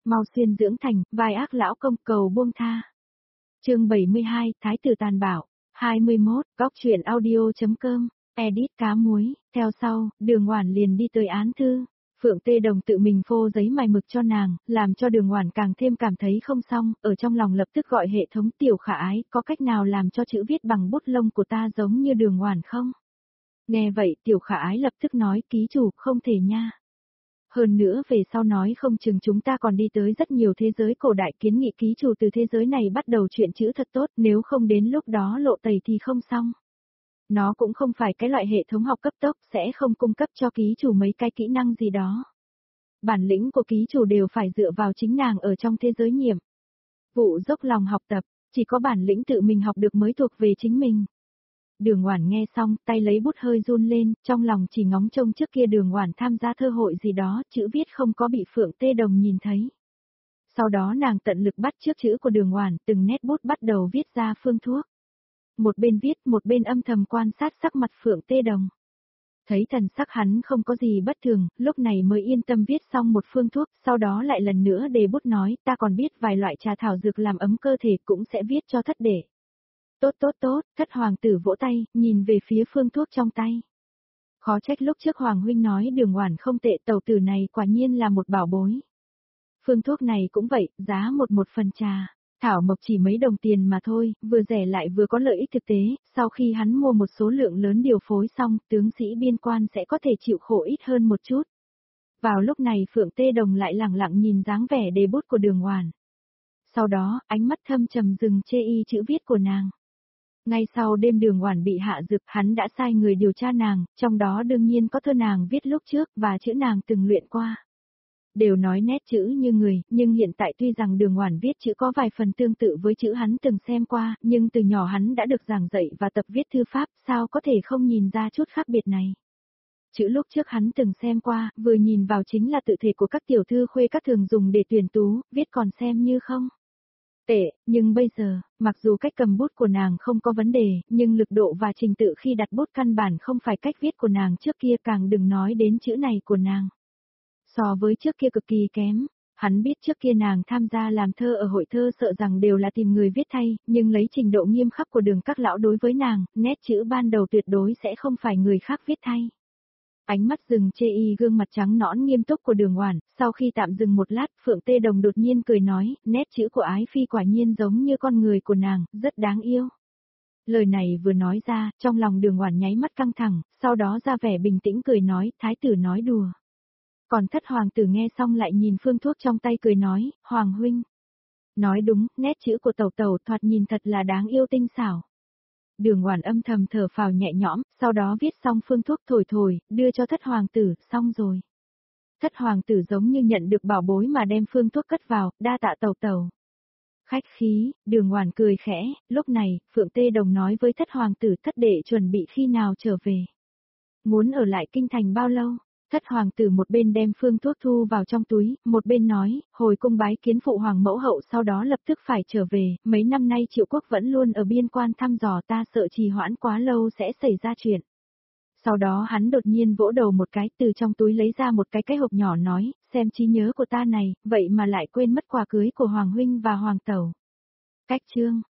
mau xuyên dưỡng thành, vai ác lão công cầu buông tha. Chương 72, Thái tử tàn bạo. 21, Góc truyện audio.com, edit cá muối. Theo sau, Đường Oản liền đi tới án thư. Phượng Tê Đồng tự mình phô giấy mài mực cho nàng, làm cho Đường Oản càng thêm cảm thấy không xong, ở trong lòng lập tức gọi hệ thống tiểu khả ái, có cách nào làm cho chữ viết bằng bút lông của ta giống như Đường Oản không? Nghe vậy tiểu khả ái lập tức nói ký chủ không thể nha. Hơn nữa về sau nói không chừng chúng ta còn đi tới rất nhiều thế giới cổ đại, kiến nghị ký chủ từ thế giới này bắt đầu chuyện chữ thật tốt, nếu không đến lúc đó lộ tẩy thì không xong. Nó cũng không phải cái loại hệ thống học cấp tốc, sẽ không cung cấp cho ký chủ mấy cái kỹ năng gì đó. Bản lĩnh của ký chủ đều phải dựa vào chính nàng ở trong thế giới nhiệm vụ dốc lòng học tập, chỉ có bản lĩnh tự mình học được mới thuộc về chính mình. Đường Oản nghe xong, tay lấy bút hơi run lên, trong lòng chỉ ngóng trông trước kia Đường Oản tham gia thơ hội gì đó, chữ viết không có bị Phượng Tê Đồng nhìn thấy. Sau đó nàng tận lực bắt chước chữ của Đường Oản, từng nét bút bắt đầu viết ra phương thuốc. Một bên viết, một bên âm thầm quan sát sắc mặt Phượng Tê Đồng. Thấy thần sắc hắn không có gì bất thường, lúc này mới yên tâm viết xong một phương thuốc, sau đó lại lần nữa đề bút nói, ta còn biết vài loại trà thảo dược làm ấm cơ thể, cũng sẽ viết cho thất đệ. Tốt tốt tốt, thất hoàng tử vỗ tay, nhìn về phía phương thuốc trong tay. Khó trách lúc trước Hoàng huynh nói Đường Oản không tệ, tẩu tử này quả nhiên là một bảo bối. Phương thuốc này cũng vậy, giá một phần trà. Thảo mộc chỉ mấy đồng tiền mà thôi, vừa rẻ lại vừa có lợi ích thực tế, sau khi hắn mua một số lượng lớn điều phối xong, tướng sĩ biên quan sẽ có thể chịu khổ ít hơn một chút. Vào lúc này Phượng Tê Đồng lại lẳng lặng nhìn dáng vẻ đề bút của Đường Oản. Sau đó, ánh mắt thâm trầm dừng chê y chữ viết của nàng. Ngay sau đêm Đường Oản bị hạ dược, hắn đã sai người điều tra nàng, trong đó đương nhiên có thơ nàng viết lúc trước và chữ nàng từng luyện qua. Đều nói nét chữ như người, nhưng hiện tại tuy rằng Đường Oản viết chữ có vài phần tương tự với chữ hắn từng xem qua, nhưng từ nhỏ hắn đã được giảng dạy và tập viết thư pháp, sao có thể không nhìn ra chút khác biệt này. Chữ lúc trước hắn từng xem qua, vừa nhìn vào chính là tự thể của các tiểu thư khuê các thường dùng để tuyển tú, viết còn xem như không tệ, nhưng bây giờ, mặc dù cách cầm bút của nàng không có vấn đề, nhưng lực độ và trình tự khi đặt bút căn bản không phải cách viết của nàng trước kia, càng đừng nói đến chữ này của nàng. So với trước kia cực kỳ kém, hắn biết trước kia nàng tham gia làm thơ ở hội thơ sợ rằng đều là tìm người viết thay, nhưng lấy trình độ nghiêm khắc của Đường các lão đối với nàng, nét chữ ban đầu tuyệt đối sẽ không phải người khác viết thay. Ánh mắt dừng chê y gương mặt trắng nõn nghiêm túc của Đường Oản, sau khi tạm dừng một lát, Phượng Tê Đồng đột nhiên cười nói, nét chữ của Ái Phi quả nhiên giống như con người của nàng, rất đáng yêu. Lời này vừa nói ra, trong lòng Đường Oản nháy mắt căng thẳng, sau đó ra vẻ bình tĩnh cười nói, thái tử nói đùa. Còn thất hoàng tử nghe xong lại nhìn phương thuốc trong tay cười nói, Hoàng huynh. Nói đúng, nét chữ của tẩu tẩu thoạt nhìn thật là đáng yêu tinh xảo. Đường Oản âm thầm thở phào nhẹ nhõm, sau đó viết xong phương thuốc thổi, đưa cho thất hoàng tử, xong rồi. Thất hoàng tử giống như nhận được bảo bối mà đem phương thuốc cất vào, đa tạ tẩu tẩu. Khách khí, Đường Oản cười khẽ, lúc này, Phượng Tê Đồng nói với thất hoàng tử thất đệ chuẩn bị khi nào trở về. Muốn ở lại kinh thành bao lâu? Thất hoàng tử một bên đem phương thuốc thu vào trong túi, một bên nói, hồi cung bái kiến phụ hoàng mẫu hậu sau đó lập tức phải trở về, mấy năm nay Triệu Quốc vẫn luôn ở biên quan thăm dò, ta sợ trì hoãn quá lâu sẽ xảy ra chuyện. Sau đó hắn đột nhiên vỗ đầu một cái, từ trong túi lấy ra một cái hộp nhỏ nói, xem trí nhớ của ta này, vậy mà lại quên mất quà cưới của Hoàng huynh và Hoàng tẩu. Cách chương